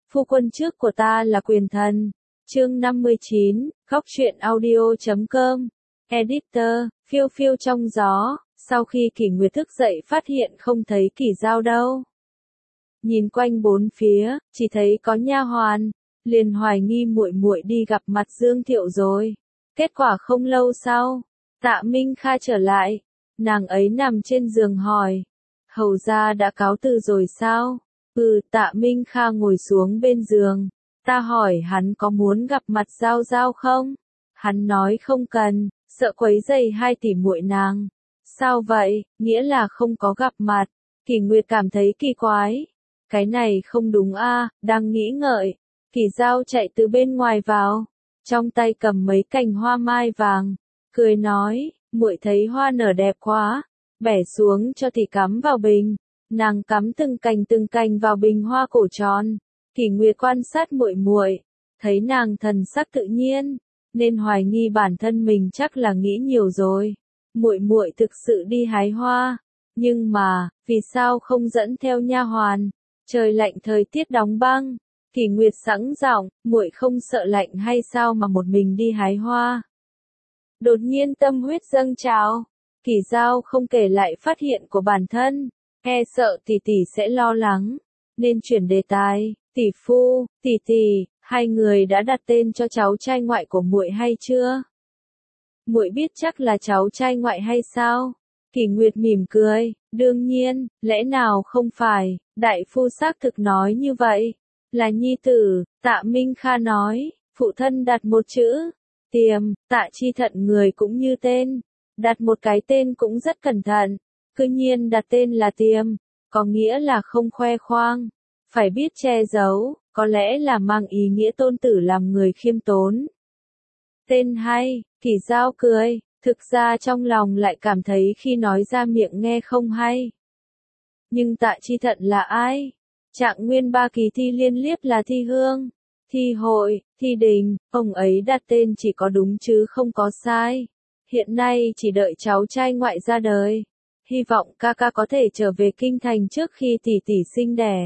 phu quân trước của ta là quyền thần. Chương 59, Góc truyện audio.com. Editor, phiêu phiêu trong gió. Sau khi Kỷ Nguyệt thức dậy phát hiện không thấy Kỷ Dao đâu. Nhìn quanh bốn phía, chỉ thấy có nha hoàn, liền hoài nghi muội muội đi gặp mặt Dương Thiệu rồi. Kết quả không lâu sau, Tạ Minh Kha trở lại, nàng ấy nằm trên giường hỏi, hầu gia đã cáo từ rồi sao? Tạ Minh Kha ngồi xuống bên giường, ta hỏi hắn có muốn gặp mặt Giao Giao không? Hắn nói không cần, sợ quấy rầy hai tỷ muội nàng. Sao vậy, nghĩa là không có gặp mặt. Kỷ Nguyệt cảm thấy kỳ quái. Cái này không đúng a, đang nghĩ ngợi. Kỷ Dao chạy từ bên ngoài vào, trong tay cầm mấy cành hoa mai vàng, cười nói, muội thấy hoa nở đẹp quá, bẻ xuống cho tỷ cắm vào bình. Nàng cắm từng cành vào bình hoa cổ tròn. Kỷ Nguyệt quan sát muội muội, thấy nàng thần sắc tự nhiên, nên hoài nghi bản thân mình chắc là nghĩ nhiều rồi. Muội muội thực sự đi hái hoa, nhưng mà, vì sao không dẫn theo nha hoàn? Trời lạnh thời tiết đóng băng. Kỷ Nguyệt sẵn giọng, muội không sợ lạnh hay sao mà một mình đi hái hoa? Đột nhiên tâm huyết dâng trào, Kỷ Dao không kể lại phát hiện của bản thân, e sợ tỷ tỷ sẽ lo lắng, nên chuyển đề tài. Tỷ phu, tỷ tỷ, hai người đã đặt tên cho cháu trai ngoại của muội hay chưa? Muội biết chắc là cháu trai ngoại hay sao? Kỷ Nguyệt mỉm cười, đương nhiên, lẽ nào không phải, đại phu xác thực nói như vậy. Là nhi tử, Tạ Minh Kha nói, phụ thân đặt một chữ, Tiềm, Tạ Chi Thận người cũng như tên, đặt một cái tên cũng rất cẩn thận, cư nhiên đặt tên là Tiềm, có nghĩa là không khoe khoang, phải biết che giấu, có lẽ là mang ý nghĩa tôn tử làm người khiêm tốn. Tên hay, Kỷ Dao cười, thực ra trong lòng lại cảm thấy khi nói ra miệng nghe không hay. Nhưng Tạ Chi Thận là ai? Trạng nguyên ba kỳ thi liên liếp là thi hương, thi hội, thi đình, ông ấy đặt tên chỉ có đúng chứ không có sai. Hiện nay chỉ đợi cháu trai ngoại ra đời. Hy vọng ca ca có thể trở về kinh thành trước khi tỷ tỷ sinh đẻ.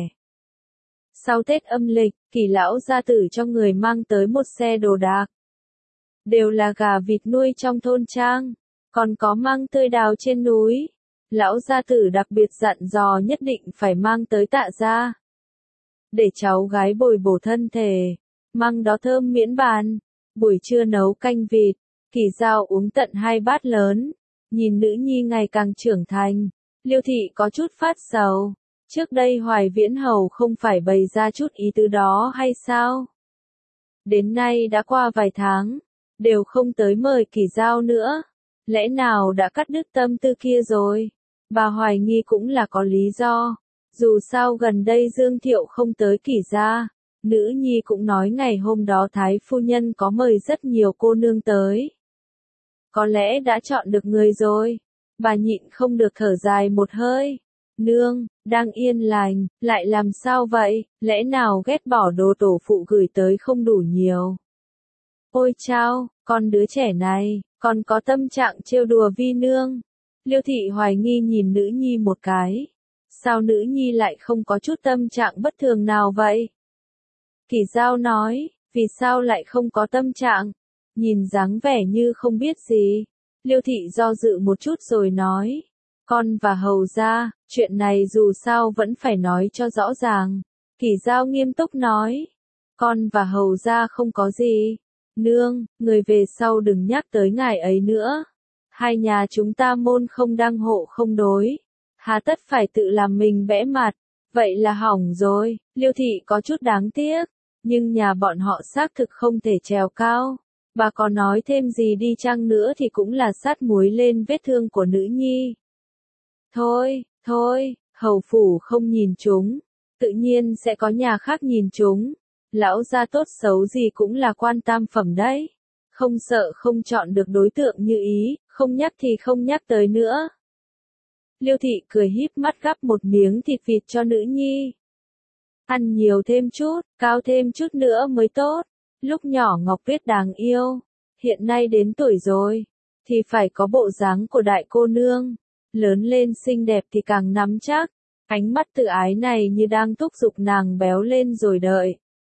Sau Tết âm lịch, Kỷ lão gia tử cho người mang tới một xe đồ đạc. Đều là gà vịt nuôi trong thôn trang, còn có măng tươi đào trên núi. Lão gia tử đặc biệt dặn dò nhất định phải mang tới Tạ gia, để cháu gái bồi bổ thân thể, măng đó thơm miễn bàn. Buổi trưa nấu canh vịt, Kỷ Dao uống tận 2 bát lớn, nhìn nữ nhi ngày càng trưởng thành, Liêu thị có chút phát sầu. Trước đây Hoài Viễn Hầu không phải bày ra chút ý tứ đó hay sao? Đến nay đã qua vài tháng, đều không tới mời Kỷ Dao nữa. Lẽ nào đã cắt đứt tâm tư kia rồi? Bà hoài nghi cũng là có lý do. Dù sao gần đây Dương Thiệu không tới Kỷ gia, nữ nhi cũng nói ngày hôm đó Thái phu nhân có mời rất nhiều cô nương tới. Có lẽ đã chọn được người rồi. Bà nhịn không được thở dài một hơi. Nương, đang yên lành, lại làm sao vậy? Lẽ nào ghét bỏ đồ tổ phụ gửi tới không đủ nhiều? Ôi chao, con đứa trẻ này, còn có tâm trạng trêu đùa vi nương. Liêu thị hoài nghi nhìn nữ nhi một cái. Sao nữ nhi lại không có chút tâm trạng bất thường nào vậy? Kỷ Dao nói, vì sao lại không có tâm trạng? Nhìn dáng vẻ như không biết gì. Liêu thị do dự một chút rồi nói, con và hầu gia, chuyện này dù sao vẫn phải nói cho rõ ràng. Kỷ Dao nghiêm túc nói, con và hầu gia không có gì. Nương, người về sau đừng nhắc tới ngài ấy nữa. Hai nhà chúng ta môn không đăng hộ không đối. Hà tất phải tự làm mình bẽ mặt. Vậy là hỏng rồi. Liêu thị có chút đáng tiếc. Nhưng nhà bọn họ xác thực không thể trèo cao. Bà có nói thêm gì đi chăng nữa thì cũng là sát muối lên vết thương của nữ nhi. Thôi, hầu phủ không nhìn chúng. Tự nhiên sẽ có nhà khác nhìn chúng. Lão gia tốt xấu gì cũng là quan tam phẩm đấy. Không sợ không chọn được đối tượng như ý, không nhắc thì không nhắc tới nữa. Liêu thị cười híp mắt gắp một miếng thịt vịt cho nữ nhi. Ăn nhiều thêm chút, cao thêm chút nữa mới tốt. Lúc nhỏ Ngọc Tuyết đáng yêu, hiện nay đến tuổi rồi, thì phải có bộ dáng của đại cô nương. Lớn lên xinh đẹp thì càng nắm chắc. Ánh mắt tự ái này như đang thúc giục nàng béo lên rồi đợi.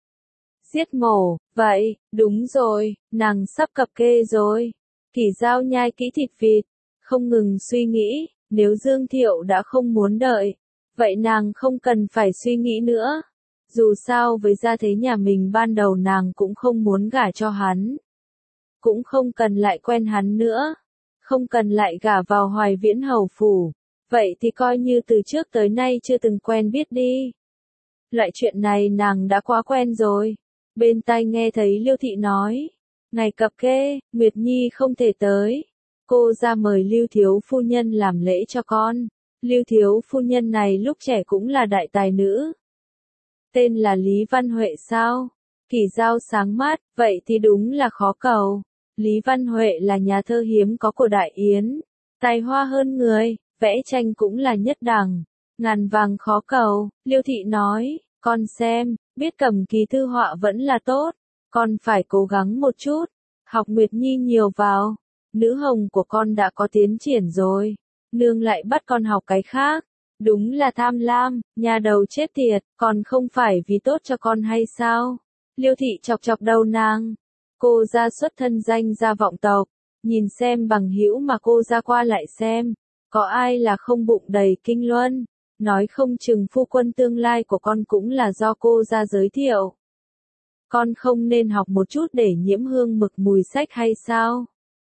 Giết mổ, vậy, đúng rồi, nàng sắp cập kê rồi. Kỷ Dao nhai kỹ thịt vịt, không ngừng suy nghĩ, nếu Dương Thiệu đã không muốn đợi, vậy nàng không cần phải suy nghĩ nữa. Dù sao với gia thế nhà mình ban đầu nàng cũng không muốn gả cho hắn. Cũng không cần lại quen hắn nữa. Không cần lại gả vào Hoài Viễn hầu phủ. Vậy thì coi như từ trước tới nay chưa từng quen biết đi. Loại chuyện này nàng đã quá quen rồi. Bên tai nghe thấy Liêu Thị nói. Ngày cập kê, Nguyệt Nhi không thể tới. Cô ra mời Lưu Thiếu Phu Nhân làm lễ cho con. Lưu Thiếu Phu Nhân này lúc trẻ cũng là đại tài nữ. Tên là Lý Văn Huệ sao? Kỷ Dao sáng mắt, vậy thì đúng là khó cầu. Lý Văn Huệ là nhà thơ hiếm có của Đại Yến. Tài hoa hơn người, vẽ tranh cũng là nhất đẳng. Ngàn vàng khó cầu, Liêu Thị nói, con xem, biết cầm ký thư họa vẫn là tốt. Con phải cố gắng một chút, học Nguyệt Nhi nhiều vào. Nữ hồng của con đã có tiến triển rồi. Nương lại bắt con học cái khác. Đúng là tham lam, nhà đầu chết tiệt, còn không phải vì tốt cho con hay sao? Liêu Thị chọc chọc đầu nàng. Cô ra xuất thân danh gia vọng tộc, nhìn xem bằng hữu mà cô ra qua lại xem, có ai là không bụng đầy kinh luân, nói không chừng phu quân tương lai của con cũng là do cô ra giới thiệu. Con không nên học một chút để nhiễm hương mực mùi sách hay sao?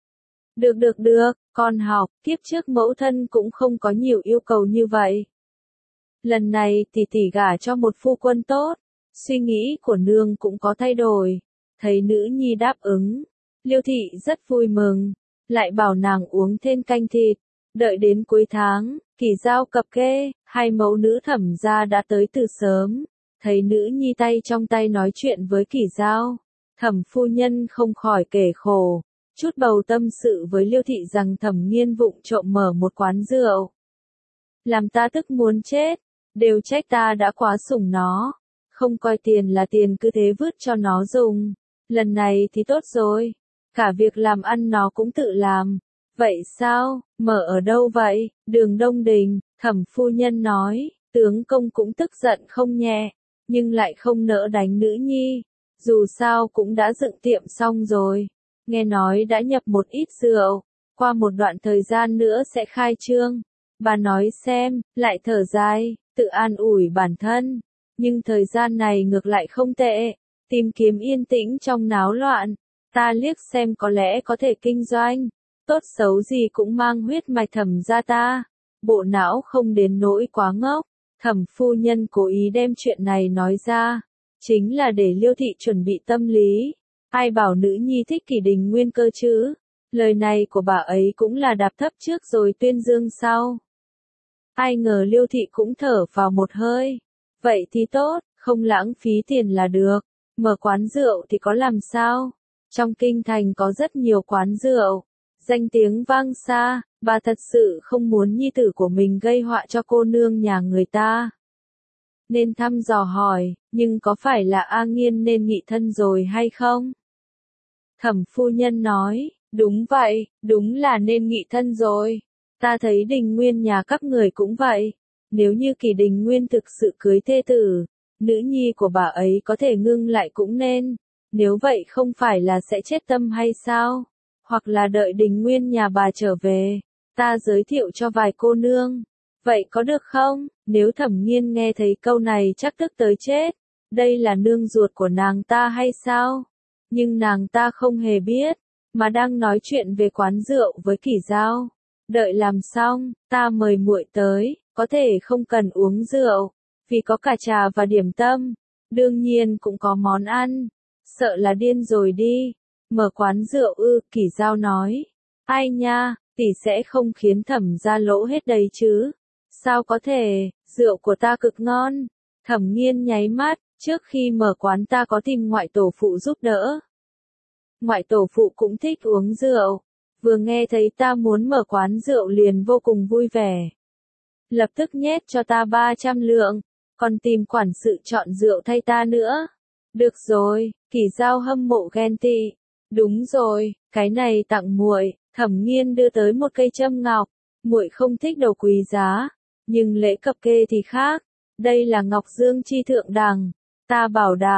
Được, con học, kiếp trước mẫu thân cũng không có nhiều yêu cầu như vậy. Lần này tỷ tỷ gả cho một phu quân tốt, suy nghĩ của nương cũng có thay đổi. Thấy nữ nhi đáp ứng, Liêu Thị rất vui mừng, lại bảo nàng uống thêm canh thịt. Đợi đến cuối tháng, Kỷ Dao cập kê, hai mẫu nữ Thẩm gia đã tới từ sớm. Thấy nữ nhi tay trong tay nói chuyện với Kỷ Dao, Thẩm phu nhân không khỏi kể khổ, chút bầu tâm sự với Liêu Thị rằng Thẩm Nghiên vụng trộm mở một quán rượu. Làm ta tức muốn chết, đều trách ta đã quá sủng nó, không coi tiền là tiền cứ thế vứt cho nó dùng. Lần này thì tốt rồi, cả việc làm ăn nó cũng tự làm. Vậy sao, mở ở đâu vậy? Đường Đông Đình, Thẩm phu nhân nói, tướng công cũng tức giận không nhẹ, nhưng lại không nỡ đánh nữ nhi. Dù sao cũng đã dựng tiệm xong rồi, nghe nói đã nhập một ít rượu, qua một đoạn thời gian nữa sẽ khai trương. Bà nói xem, lại thở dài, tự an ủi bản thân, nhưng thời gian này ngược lại không tệ. Tìm kiếm yên tĩnh trong náo loạn, ta liếc xem có lẽ có thể kinh doanh, tốt xấu gì cũng mang huyết mạch Thẩm gia ta, bộ não không đến nỗi quá ngốc. Thẩm phu nhân cố ý đem chuyện này nói ra, chính là để Liêu Thị chuẩn bị tâm lý. Ai bảo nữ nhi thích Kỷ Đình Nguyên cơ chứ? Lời này của bà ấy cũng là đạp thấp trước rồi tuyên dương sau. Ai ngờ Liêu Thị cũng thở vào một hơi. Vậy thì tốt, không lãng phí tiền là được. Mở quán rượu thì có làm sao? Trong kinh thành có rất nhiều quán rượu, danh tiếng vang xa, bà thật sự không muốn nhi tử của mình gây họa cho cô nương nhà người ta. Nên thăm dò hỏi, nhưng có phải là A Nghiên nên nghị thân rồi hay không? Thẩm phu nhân nói, đúng vậy, đúng là nên nghị thân rồi. Ta thấy Đình Nguyên nhà các người cũng vậy. Nếu như Kỷ Đình Nguyên thực sự cưới thê tử, nữ nhi của bà ấy có thể ngưng lại cũng nên. Nếu vậy không phải là sẽ chết tâm hay sao? Hoặc là đợi Đình Nguyên nhà bà trở về, ta giới thiệu cho vài cô nương. Vậy có được không? Nếu Thẩm Nghiên nghe thấy câu này chắc tức tới chết. Đây là nương ruột của nàng ta hay sao? Nhưng nàng ta không hề biết, mà đang nói chuyện về quán rượu với Kỷ Dao. Đợi làm xong, ta mời muội tới, có thể không cần uống rượu, vì có cả trà và điểm tâm. Đương nhiên cũng có món ăn. Sợ là điên rồi đi. Mở quán rượu ư? Kỷ Dao nói. Ai nha, tỷ sẽ không khiến Thẩm gia lỗ hết đấy chứ? Sao có thể, rượu của ta cực ngon. Thẩm Nghiên nháy mắt, trước khi mở quán ta có tìm ngoại tổ phụ giúp đỡ. Ngoại tổ phụ cũng thích uống rượu, vừa nghe thấy ta muốn mở quán rượu liền vô cùng vui vẻ. Lập tức nhét cho ta 300 lượng, còn tìm quản sự chọn rượu thay ta nữa. Được rồi, Kỷ Dao hâm mộ ghen tị. Đúng rồi, cái này tặng muội. Thẩm Nghiên đưa tới một cây châm ngọc. Muội không thích đồ quý giá, nhưng lễ cập kê thì khác. Đây là ngọc dương chi thượng đẳng, ta bảo đảm,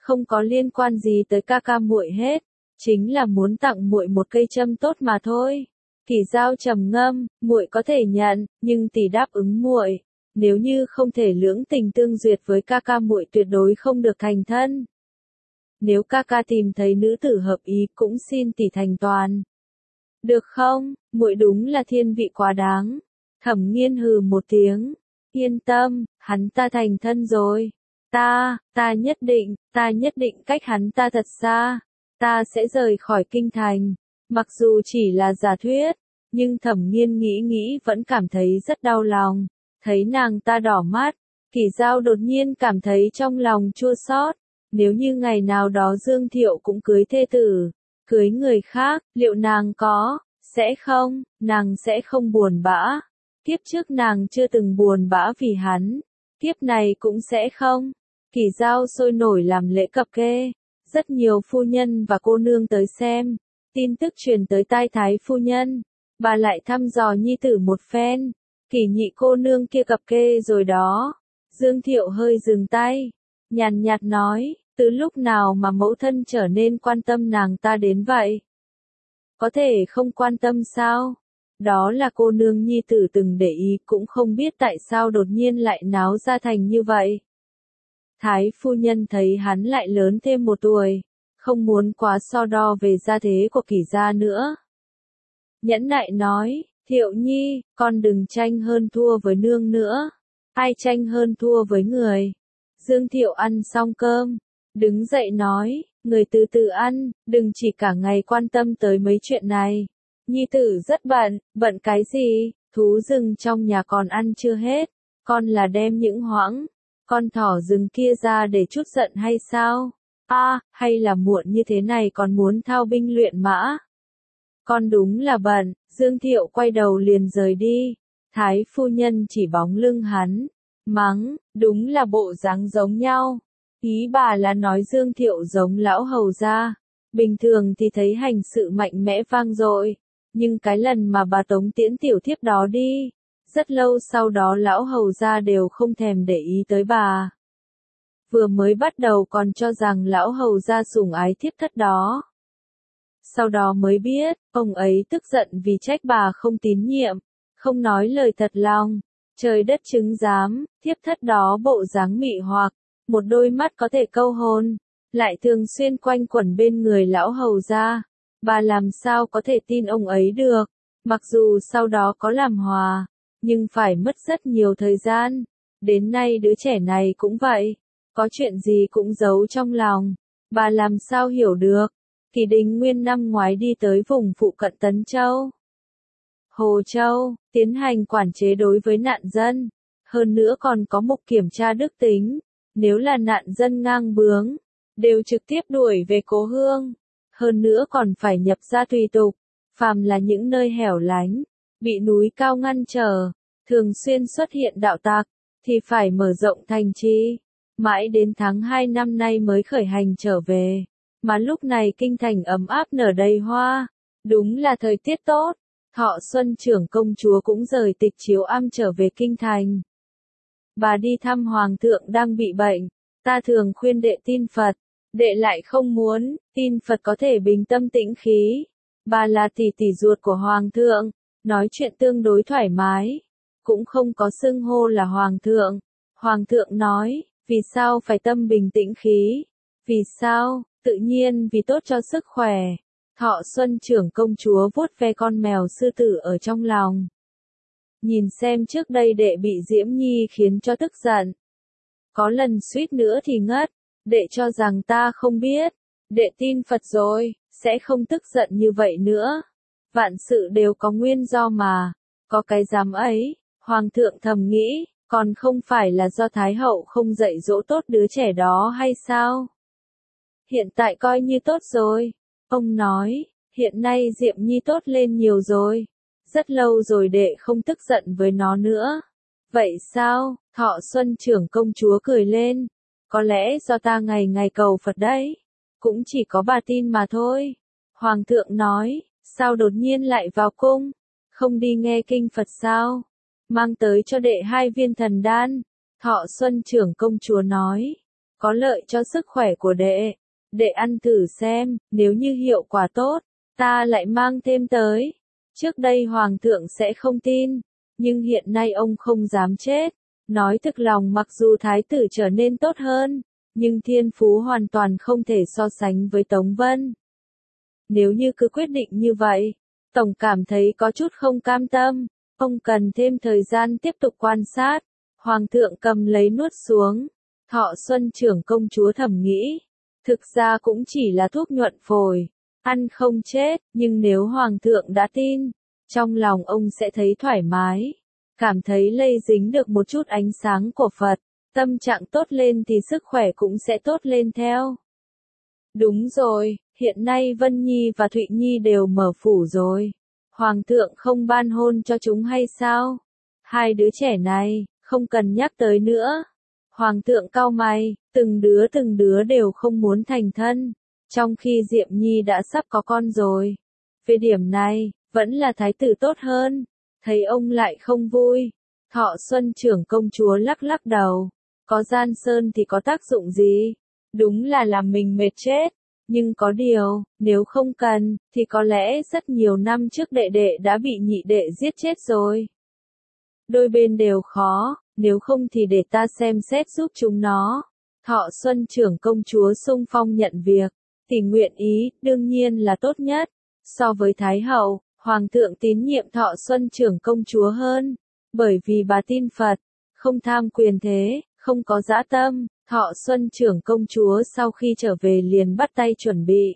không có liên quan gì tới ca ca muội hết, chính là muốn tặng muội một cây châm tốt mà thôi. Kỳ Dao trầm ngâm, muội có thể nhận, nhưng tỷ đáp ứng muội, nếu như không thể lưỡng tình tương duyệt với ca ca muội tuyệt đối không được thành thân. Nếu ca ca tìm thấy nữ tử hợp ý cũng xin tỷ thành toàn. Được không, muội đúng là thiên vị quá đáng. Thẩm Nghiên hừ một tiếng, yên tâm, hắn ta thành thân rồi. Ta nhất định cách hắn ta thật xa. Ta sẽ rời khỏi kinh thành. Mặc dù chỉ là giả thuyết, nhưng Thẩm Nghiên nghĩ nghĩ vẫn cảm thấy rất đau lòng. Thấy nàng ta đỏ mắt, Kỳ Dao đột nhiên cảm thấy trong lòng chua xót. Nếu như ngày nào đó Dương Thiệu cũng cưới thê tử, cưới người khác, liệu nàng nàng sẽ không buồn bã. Kiếp trước nàng chưa từng buồn bã vì hắn, kiếp này cũng sẽ không. Kỳ Dao sôi nổi làm lễ cập kê, rất nhiều phu nhân và cô nương tới xem, tin tức truyền tới tai thái phu nhân, bà lại thăm dò nhi tử một phen, Kỳ nhị cô nương kia cập kê rồi đó. Dương Thiệu hơi dừng tay, nhàn nhạt nói, từ lúc nào mà mẫu thân trở nên quan tâm nàng ta đến vậy? Có thể không quan tâm sao? Đó là cô nương nhi tử từng để ý cũng không biết tại sao đột nhiên lại náo ra thành như vậy. Thái phu nhân thấy hắn lại lớn thêm một tuổi, không muốn quá so đo về gia thế của Kỳ gia nữa. Nhẫn nại nói, Thiệu nhi, con đừng tranh hơn thua với nương nữa. Ai tranh hơn thua với người? Dương Thiệu ăn xong cơm, đứng dậy nói, người từ từ ăn, đừng chỉ cả ngày quan tâm tới mấy chuyện này. Nhi tử rất bận cái gì, thú rừng trong nhà còn ăn chưa hết, con là đem những hoãng, con thỏ rừng kia ra để chút giận hay sao? Hay là muộn như thế này còn muốn thao binh luyện mã? Con đúng là bận, Dương Thiệu quay đầu liền rời đi, Thái phu nhân chỉ bóng lưng hắn, mắng, đúng là bộ dáng giống nhau. Ý bà là nói Dương Thiệu giống lão hầu gia, bình thường thì thấy hành sự mạnh mẽ vang dội, nhưng cái lần mà bà tống tiễn tiểu thiếp đó đi, rất lâu sau đó lão hầu gia đều không thèm để ý tới bà. Vừa mới bắt đầu còn cho rằng lão hầu gia sủng ái thiếp thất đó. Sau đó mới biết, ông ấy tức giận vì trách bà không tín nhiệm, không nói lời thật lòng. Trời đất chứng giám, thiếp thất đó bộ dáng mị hoặc, một đôi mắt có thể câu hồn, lại thường xuyên quanh quẩn bên người lão hầu gia. Bà làm sao có thể tin ông ấy được, mặc dù sau đó có làm hòa, nhưng phải mất rất nhiều thời gian. Đến nay đứa trẻ này cũng vậy, có chuyện gì cũng giấu trong lòng, bà làm sao hiểu được. Kỳ Đình Nguyên năm ngoái đi tới vùng phụ cận Tấn Châu, Hồ Châu, tiến hành quản chế đối với nạn dân, hơn nữa còn có mục kiểm tra đức tính, nếu là nạn dân ngang bướng, đều trực tiếp đuổi về cố hương, hơn nữa còn phải nhập ra tùy tục, phàm là những nơi hẻo lánh, bị núi cao ngăn trở, thường xuyên xuất hiện đạo tặc, thì phải mở rộng thành trì, mãi đến tháng 2 năm nay mới khởi hành trở về, mà lúc này kinh thành ấm áp nở đầy hoa, đúng là thời tiết tốt. Thọ Xuân trưởng công chúa cũng rời tịch chiếu am trở về kinh thành. Bà đi thăm hoàng thượng đang bị bệnh, ta thường khuyên đệ tin Phật, đệ lại không muốn, tin Phật có thể bình tâm tĩnh khí. Bà là tỷ tỷ ruột của hoàng thượng, nói chuyện tương đối thoải mái, cũng không có xưng hô là hoàng thượng. Hoàng thượng nói, vì sao phải tâm bình tĩnh khí? Vì sao? Tự nhiên vì tốt cho sức khỏe. Thọ Xuân trưởng công chúa vuốt ve con mèo sư tử ở trong lòng. Nhìn xem trước đây đệ bị Diễm Nhi khiến cho tức giận. Có lần suýt nữa thì ngất, đệ cho rằng ta không biết, đệ tin Phật rồi, sẽ không tức giận như vậy nữa. Vạn sự đều có nguyên do mà, có cái dám ấy, hoàng thượng thầm nghĩ, còn không phải là do Thái hậu không dạy dỗ tốt đứa trẻ đó hay sao? Hiện tại coi như tốt rồi. Ông nói, hiện nay Diệm Nhi tốt lên nhiều rồi. Rất lâu rồi đệ không tức giận với nó nữa. Vậy sao? Thọ Xuân trưởng công chúa cười lên. Có lẽ do ta ngày ngày cầu Phật đấy. Cũng chỉ có bà tin mà thôi. Hoàng thượng nói, sao đột nhiên lại vào cung? Không đi nghe kinh Phật sao? Mang tới cho đệ 2 viên thần đan. Thọ Xuân trưởng công chúa nói. có lợi cho sức khỏe của đệ. Đệ ăn thử xem, nếu như hiệu quả tốt, ta lại mang thêm tới. Trước đây hoàng thượng sẽ không tin, nhưng hiện nay ông không dám chết. Nói thực lòng mặc dù thái tử trở nên tốt hơn, nhưng thiên phú hoàn toàn không thể so sánh với Tống Vân. Nếu như cứ quyết định như vậy, Tổng cảm thấy có chút không cam tâm, ông cần thêm thời gian tiếp tục quan sát. Hoàng thượng cầm lấy nuốt xuống, Thọ Xuân trưởng công chúa thầm nghĩ, thực ra cũng chỉ là thuốc nhuận phổi, ăn không chết, nhưng nếu Hoàng thượng đã tin, trong lòng ông sẽ thấy thoải mái, cảm thấy lây dính được một chút ánh sáng của Phật, tâm trạng tốt lên thì sức khỏe cũng sẽ tốt lên theo. Đúng rồi, hiện nay Vân Nhi và Thụy Nhi đều mở phủ rồi. Hoàng thượng không ban hôn cho chúng hay sao? Hai đứa trẻ này, không cần nhắc tới nữa. Hoàng thượng cau mày, từng đứa đều không muốn thành thân, trong khi Diệm Nhi đã sắp có con rồi. Về điểm này, vẫn là thái tử tốt hơn. Thấy ông lại không vui, Thọ Xuân trưởng công chúa lắc lắc đầu. Có Gian Sơn thì có tác dụng gì? Đúng là làm mình mệt chết. Nhưng có điều, nếu không cần, thì có lẽ rất nhiều năm trước đệ đệ đã bị nhị đệ giết chết rồi. Đôi bên đều khó, nếu không thì để ta xem xét giúp chúng nó. Thọ Xuân trưởng công chúa xung phong nhận việc, tình nguyện ý, đương nhiên là tốt nhất. So với Thái hậu, Hoàng thượng tín nhiệm Thọ Xuân trưởng công chúa hơn, bởi vì bà tin Phật, không tham quyền thế, không có dã tâm. Thọ Xuân trưởng công chúa sau khi trở về liền bắt tay chuẩn bị.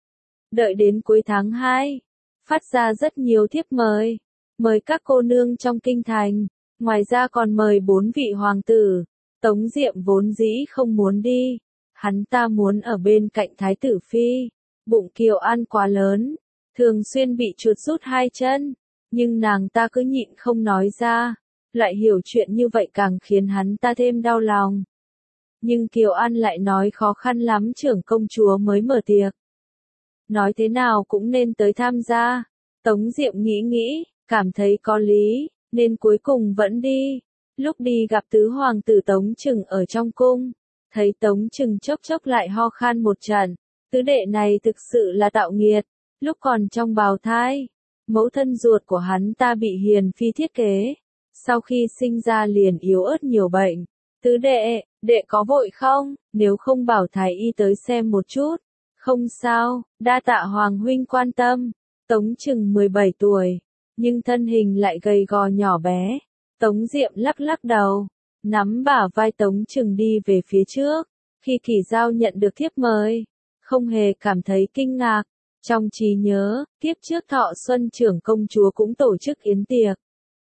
Đợi đến cuối tháng 2, phát ra rất nhiều thiếp mời, mời các cô nương trong kinh thành, ngoài ra còn mời 4 vị hoàng tử. Tống Diệm vốn dĩ không muốn đi, hắn ta muốn ở bên cạnh thái tử phi. Bụng Kiều An quá lớn, thường xuyên bị chuột rút 2 chân, nhưng nàng ta cứ nhịn không nói ra, lại hiểu chuyện như vậy càng khiến hắn ta thêm đau lòng. Nhưng Kiều An lại nói khó khăn lắm trưởng công chúa mới mở tiệc. Nói thế nào cũng nên tới tham gia. Tống Diệm nghĩ nghĩ, cảm thấy có lý, nên cuối cùng vẫn đi. Lúc đi gặp tứ hoàng tử Tống Trừng ở trong cung, thấy Tống Trừng chốc chốc lại ho khan một trận. Tứ đệ này thực sự là tạo nghiệt. Lúc còn trong bào thai, mẫu thân ruột của hắn ta bị hiền phi thiết kế. Sau khi sinh ra liền yếu ớt nhiều bệnh. Tứ đệ, đệ có vội không? Nếu không bảo thái y tới xem một chút. Không sao, đa tạ hoàng huynh quan tâm. Tống Trừng 17 tuổi, nhưng thân hình lại gầy gò nhỏ bé. Tống Diệm lắc lắc đầu, nắm bả vai Tống Trừng đi về phía trước. Khi Kỷ Giao nhận được thiếp mời, không hề cảm thấy kinh ngạc. Trong trí nhớ, kiếp trước Thọ Xuân trưởng công chúa cũng tổ chức yến tiệc,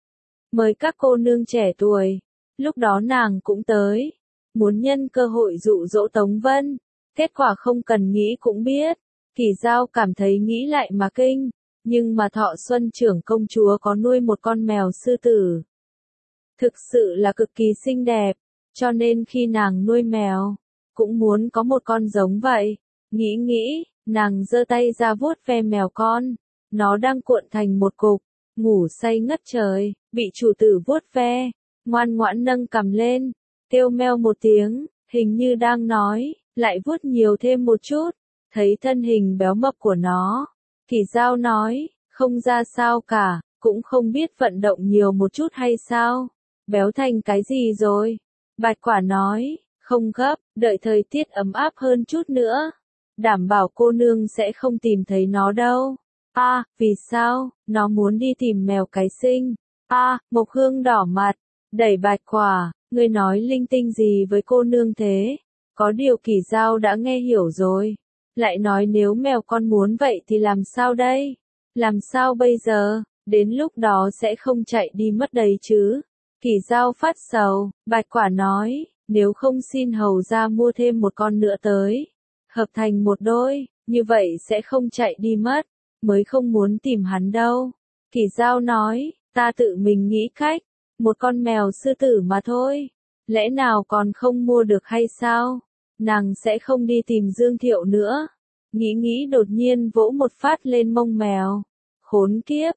mời các cô nương trẻ tuổi. Lúc đó nàng cũng tới, muốn nhân cơ hội dụ dỗ Tống Vân. Kết quả không cần nghĩ cũng biết. Kỷ Giao cảm thấy nghĩ lại mà kinh, nhưng mà Thọ Xuân trưởng công chúa có nuôi một con mèo sư tử. Thực sự là cực kỳ xinh đẹp, cho nên khi nàng nuôi mèo, cũng muốn có một con giống vậy. Nghĩ, nàng giơ tay ra vuốt ve mèo con, nó đang cuộn thành một cục, ngủ say ngất trời, bị chủ tử vuốt ve, ngoan ngoãn nâng cằm lên, kêu meo một tiếng, hình như đang nói, lại vuốt nhiều thêm một chút, thấy thân hình béo mập của nó. Kỷ Giao nói, không ra sao cả, cũng không biết vận động nhiều một chút hay sao, béo thành cái gì rồi. Bạch Quả nói, không gấp, đợi thời tiết ấm áp hơn chút nữa, đảm bảo cô nương sẽ không tìm thấy nó đâu. Vì sao? Nó muốn đi tìm mèo cái sinh. Mộc Hương đỏ mặt, đẩy Bạch Quả, ngươi nói linh tinh gì với cô nương thế? Có điều Kỷ Giao đã nghe hiểu rồi. Lại nói nếu mèo con muốn vậy thì làm sao đây? Làm sao bây giờ? Đến lúc đó sẽ không chạy đi mất đấy chứ? Kỷ Giao phát sầu, Bạch Quả nói, nếu không xin hầu ra mua thêm một con nữa tới, hợp thành một đôi, như vậy sẽ không chạy đi mất, mới không muốn tìm hắn đâu. Kỷ Giao nói, ta tự mình nghĩ cách, một con mèo sư tử mà thôi, lẽ nào còn không mua được hay sao? Nàng sẽ không đi tìm Dương Thiệu nữa. Nghĩ đột nhiên vỗ một phát lên mông mèo. Khốn kiếp,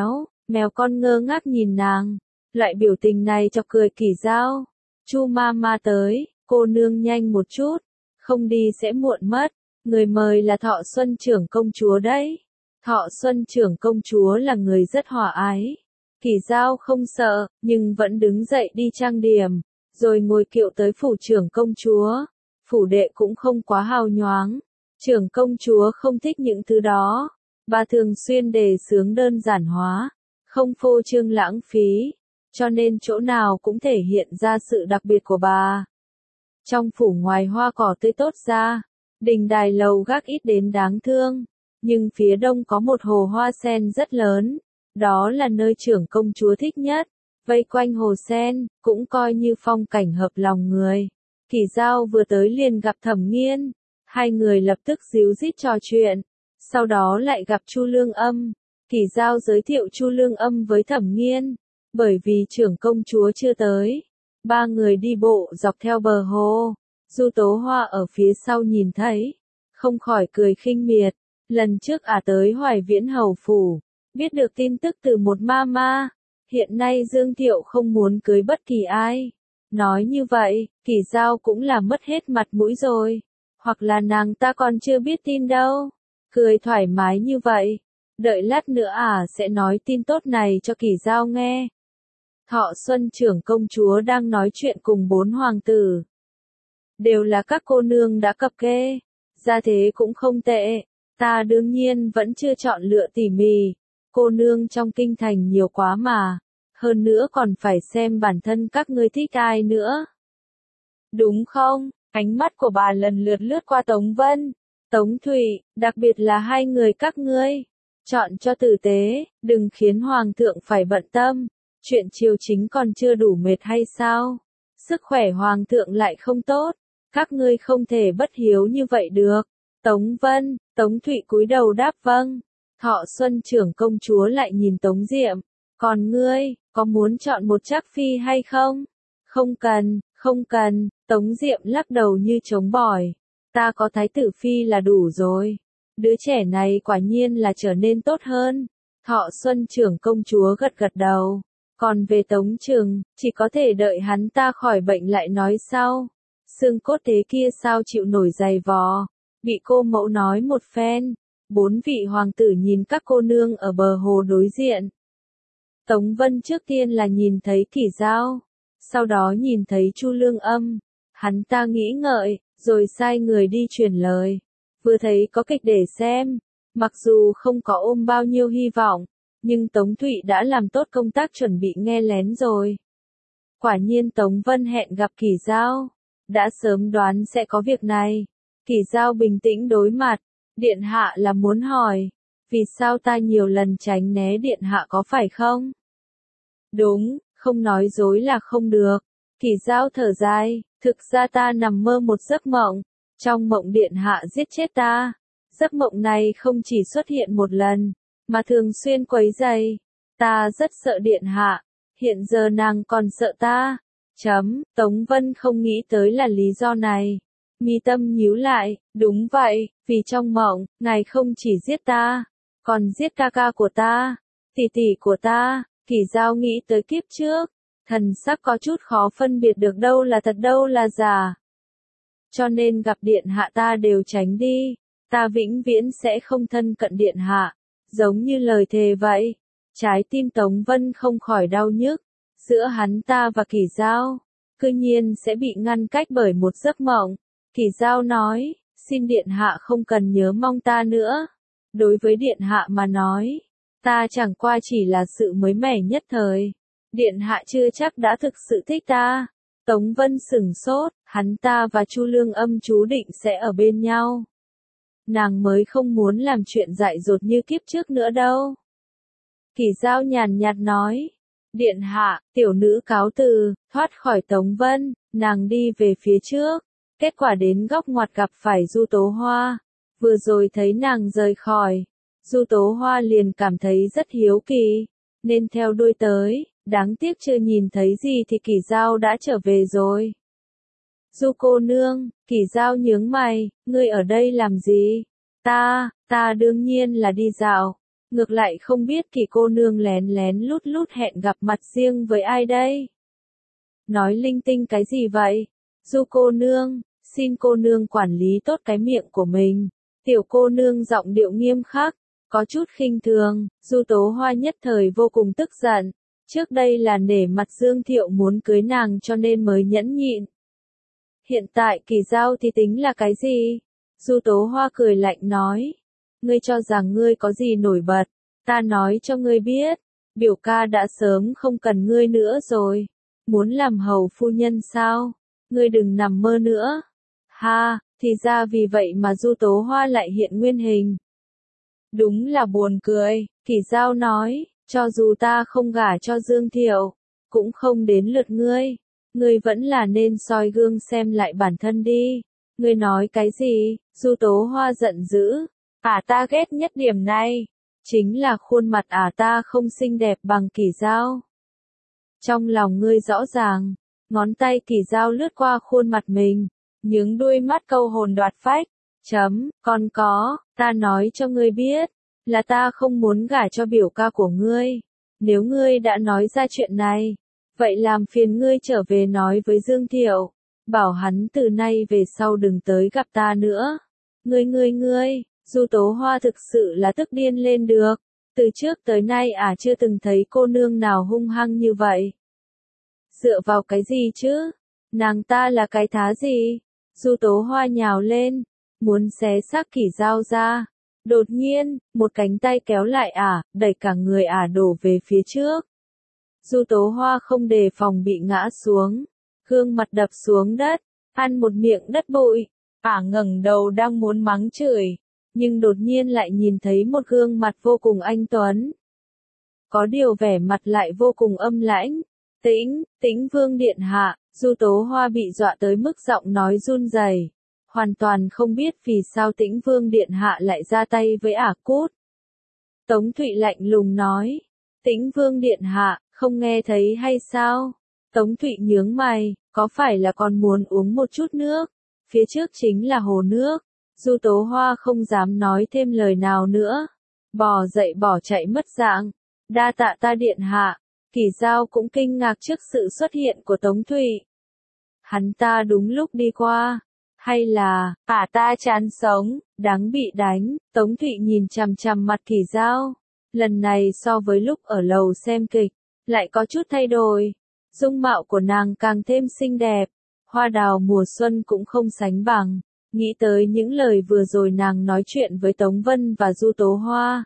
mèo con ngơ ngác nhìn nàng. Loại biểu tình này chọc cười Kỷ Giao. Chu ma ma tới, cô nương nhanh một chút, không đi sẽ muộn mất, người mời là Thọ Xuân trưởng công chúa đấy. Thọ Xuân trưởng công chúa là người rất hòa ái. Kỳ Dao không sợ, nhưng vẫn đứng dậy đi trang điểm, rồi ngồi kiệu tới phủ trưởng công chúa. Phủ đệ cũng không quá hào nhoáng, trưởng công chúa không thích những thứ đó. Bà thường xuyên đề xướng đơn giản hóa, không phô trương lãng phí, cho nên chỗ nào cũng thể hiện ra sự đặc biệt của bà. Trong phủ ngoài hoa cỏ tươi tốt ra, đình đài lầu gác ít đến đáng thương, nhưng phía đông có một hồ hoa sen rất lớn, đó là nơi trưởng công chúa thích nhất. Vây quanh hồ sen, cũng coi như phong cảnh hợp lòng người. Kỳ Dao vừa tới liền gặp Thẩm Nghiên, hai người lập tức díu dít trò chuyện, sau đó lại gặp Chu Lương Âm. Kỳ Dao giới thiệu Chu Lương Âm với Thẩm Nghiên, bởi vì trưởng công chúa chưa tới. Ba người đi bộ dọc theo bờ hồ, Du Tố Hoa ở phía sau nhìn thấy, không khỏi cười khinh miệt. Lần trước tới Hoài Viễn hầu phủ, biết được tin tức từ một ma. Hiện nay Dương Thiệu không muốn cưới bất kỳ ai. Nói như vậy, Kỳ Dao cũng là mất hết mặt mũi rồi. Hoặc là nàng ta còn chưa biết tin đâu. Cười thoải mái như vậy. Đợi lát nữa sẽ nói tin tốt này cho Kỳ Dao nghe. Thọ Xuân trưởng công chúa đang nói chuyện cùng 4 hoàng tử. Đều là các cô nương đã cập kê. Gia thế cũng không tệ. Ta đương nhiên vẫn chưa chọn lựa tỉ mỉ. Cô nương trong kinh thành nhiều quá mà. Hơn nữa còn phải xem bản thân các ngươi thích ai nữa. Đúng không? Ánh mắt của bà lần lượt lướt qua Tống Vân, Tống Thụy, đặc biệt là hai người các ngươi. Chọn cho tử tế, đừng khiến hoàng thượng phải bận tâm. Chuyện triều chính còn chưa đủ mệt hay sao? Sức khỏe hoàng thượng lại không tốt. Các ngươi không thể bất hiếu như vậy được. Tống Vân, Tống Thụy cúi đầu đáp vâng. Thọ Xuân trưởng công chúa lại nhìn Tống Diệm. Còn ngươi, có muốn chọn một trác phi hay không? Không cần, không cần, Tống Diệm lắc đầu như chống bỏi. Ta có thái tử phi là đủ rồi. Đứa trẻ này quả nhiên là trở nên tốt hơn. Thọ Xuân trưởng công chúa gật gật đầu. Còn về Tống Trừng, chỉ có thể đợi hắn ta khỏi bệnh lại nói sau. Xương cốt thế kia sao chịu nổi dày vò. Bị cô mẫu nói một phen. 4 vị hoàng tử nhìn các cô nương ở bờ hồ đối diện. Tống Vân trước tiên là nhìn thấy Kỳ Dao, sau đó nhìn thấy Chu Lương Âm. Hắn ta nghĩ ngợi, rồi sai người đi truyền lời. Vừa thấy có kịch để xem, mặc dù không có ôm bao nhiêu hy vọng, nhưng Tống Thụy đã làm tốt công tác chuẩn bị nghe lén rồi. Quả nhiên Tống Vân hẹn gặp Kỳ Dao, đã sớm đoán sẽ có việc này. Kỳ Dao bình tĩnh đối mặt, điện hạ là muốn hỏi, vì sao ta nhiều lần tránh né điện hạ có phải không? Đúng, không nói dối là không được. Kỳ Dao thở dài, thực ra ta nằm mơ một giấc mộng, trong mộng điện hạ giết chết ta. Giấc mộng này không chỉ xuất hiện một lần, mà thường xuyên quấy rầy. Ta rất sợ điện hạ, hiện giờ nàng còn sợ ta. Tống Vân không nghĩ tới là lý do này. Mi tâm nhíu lại, đúng vậy, vì trong mộng, ngài không chỉ giết ta, còn giết ca ca của ta, tỷ tỷ của ta. Kỳ Dao nghĩ tới kiếp trước, thần sắc có chút khó phân biệt được đâu là thật đâu là giả. Cho nên gặp điện hạ ta đều tránh đi, ta vĩnh viễn sẽ không thân cận điện hạ, giống như lời thề vậy. Trái tim Tống Vân không khỏi đau nhức, giữa hắn ta và Kỳ Dao, cư nhiên sẽ bị ngăn cách bởi một giấc mộng. Kỳ Dao nói, xin điện hạ không cần nhớ mong ta nữa. Đối với điện hạ mà nói, ta chẳng qua chỉ là sự mới mẻ nhất thời. Điện hạ chưa chắc đã thực sự thích ta. Tống Vân sửng sốt, hắn ta và Chu Lương Âm chú định sẽ ở bên nhau. Nàng mới không muốn làm chuyện dại dột như kiếp trước nữa đâu. Kỳ Dao nhàn nhạt nói, điện hạ, tiểu nữ cáo từ, thoát khỏi Tống Vân, nàng đi về phía trước. Kết quả đến góc ngoặt gặp phải Du Tố Hoa. Vừa rồi thấy nàng rời khỏi, Du Tố Hoa liền cảm thấy rất hiếu kỳ, nên theo đuôi tới, đáng tiếc chưa nhìn thấy gì thì Kỳ Dao đã trở về rồi. Du cô nương, Kỳ Dao nhướng mày, ngươi ở đây làm gì? Ta đương nhiên là đi dạo, ngược lại không biết Kỳ cô nương lén lén lút lút hẹn gặp mặt riêng với ai đây? Nói linh tinh cái gì vậy? Du cô nương, xin cô nương quản lý tốt cái miệng của mình. Tiểu cô nương giọng điệu nghiêm khắc, có chút khinh thường, Du Tố Hoa nhất thời vô cùng tức giận. Trước đây là nể mặt Dương Thiệu muốn cưới nàng cho nên mới nhẫn nhịn. Hiện tại Kỳ Giao thì tính là cái gì? Du Tố Hoa cười lạnh nói. Ngươi cho rằng ngươi có gì nổi bật, ta nói cho ngươi biết, biểu ca đã sớm không cần ngươi nữa rồi. Muốn làm hầu phu nhân sao? Ngươi đừng nằm mơ nữa. Ha, thì ra vì vậy mà Du Tố Hoa lại hiện nguyên hình. Đúng là buồn cười, Kỳ Giao nói, cho dù ta không gả cho Dương Thiệu, cũng không đến lượt ngươi. Ngươi vẫn là nên soi gương xem lại bản thân đi. Ngươi nói cái gì? Du Tố Hoa giận dữ. Ta ghét nhất điểm này. Chính là khuôn mặt ta không xinh đẹp bằng Kỳ Giao. Trong lòng ngươi rõ ràng, ngón tay Kỳ Giao lướt qua khuôn mặt mình, nhướng đuôi mắt câu hồn đoạt phách. Còn có, ta nói cho ngươi biết, là ta không muốn gả cho biểu ca của ngươi. Nếu ngươi đã nói ra chuyện này, vậy làm phiền ngươi trở về nói với Dương Thiệu, bảo hắn từ nay về sau đừng tới gặp ta nữa. Ngươi, Du Tố Hoa thực sự là tức điên lên được. Từ trước tới nay chưa từng thấy cô nương nào hung hăng như vậy. Dựa vào cái gì chứ? Nàng ta là cái thá gì? Du Tố Hoa nhào lên, muốn xé xác Kỳ Giao ra. Đột nhiên, một cánh tay kéo lại đẩy cả người đổ về phía trước. Du Tố Hoa không đề phòng bị ngã xuống, gương mặt đập xuống đất, ăn một miệng đất bụi. Ngẩng đầu đang muốn mắng chửi, nhưng đột nhiên lại nhìn thấy một gương mặt vô cùng anh tuấn. Có điều vẻ mặt lại vô cùng âm lãnh. Tĩnh Vương điện hạ. Du Tố Hoa bị dọa tới mức giọng nói run rẩy, hoàn toàn không biết vì sao Tĩnh Vương điện hạ lại ra tay với Cút. Tống Thụy lạnh lùng nói, Tĩnh Vương điện hạ, không nghe thấy hay sao? Tống Thụy nhướng mày, có phải là còn muốn uống một chút nước? Phía trước chính là hồ nước. Du Tố Hoa không dám nói thêm lời nào nữa, bò dậy bỏ chạy mất dạng. Đa tạ ta điện hạ. Kỳ Giao cũng kinh ngạc trước sự xuất hiện của Tống Thụy. Hắn ta đúng lúc đi qua, hay là, ta chán sống, đáng bị đánh. Tống Thụy nhìn chằm chằm mặt Kỳ Giao, lần này so với lúc ở lầu xem kịch, lại có chút thay đổi. Dung mạo của nàng càng thêm xinh đẹp, hoa đào mùa xuân cũng không sánh bằng. Nghĩ tới những lời vừa rồi nàng nói chuyện với Tống Vân và Du Tố Hoa,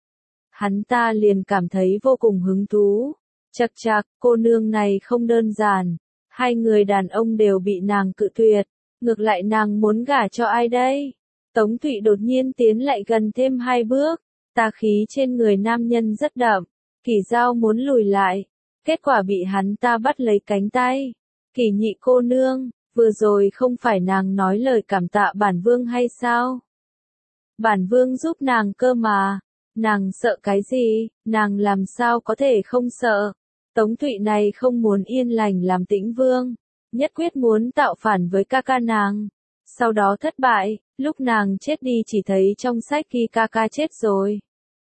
hắn ta liền cảm thấy vô cùng hứng thú. Chậc, cô nương này không đơn giản. Hai người đàn ông đều bị nàng cự tuyệt. Ngược lại nàng muốn gả cho ai đây? Tống Thụy đột nhiên tiến lại gần thêm 2 bước. Tà khí trên người nam nhân rất đậm. Kỳ Giao muốn lùi lại. Kết quả bị hắn ta bắt lấy cánh tay. Kỳ nhị cô nương, vừa rồi không phải nàng nói lời cảm tạ bản vương hay sao? Bản vương giúp nàng cơ mà. Nàng sợ cái gì? Nàng làm sao có thể không sợ? Tống Thụy này không muốn yên lành làm Tĩnh Vương, nhất quyết muốn tạo phản với ca nàng. Sau đó thất bại, lúc nàng chết đi chỉ thấy trong sách ghi ca chết rồi.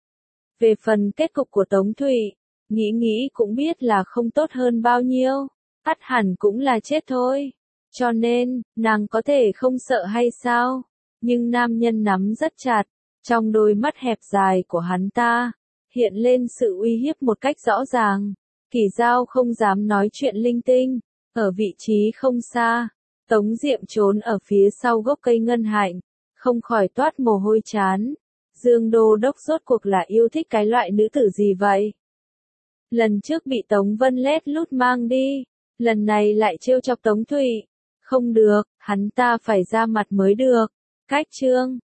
Về phần kết cục của Tống Thụy, nghĩ cũng biết là không tốt hơn bao nhiêu, ắt hẳn cũng là chết thôi. Cho nên, nàng có thể không sợ hay sao? Nhưng nam nhân nắm rất chặt, trong đôi mắt hẹp dài của hắn ta, hiện lên sự uy hiếp một cách rõ ràng. Kỳ Giao không dám nói chuyện linh tinh, ở vị trí không xa, Tống Diệm trốn ở phía sau gốc cây ngân hạnh, không khỏi toát mồ hôi chán. Dương Đô Đốc rốt cuộc là yêu thích cái loại nữ tử gì vậy? Lần trước bị Tống Vân lét lút mang đi, lần này lại trêu chọc Tống Thụy. Không được, hắn ta phải ra mặt mới được. Cách chương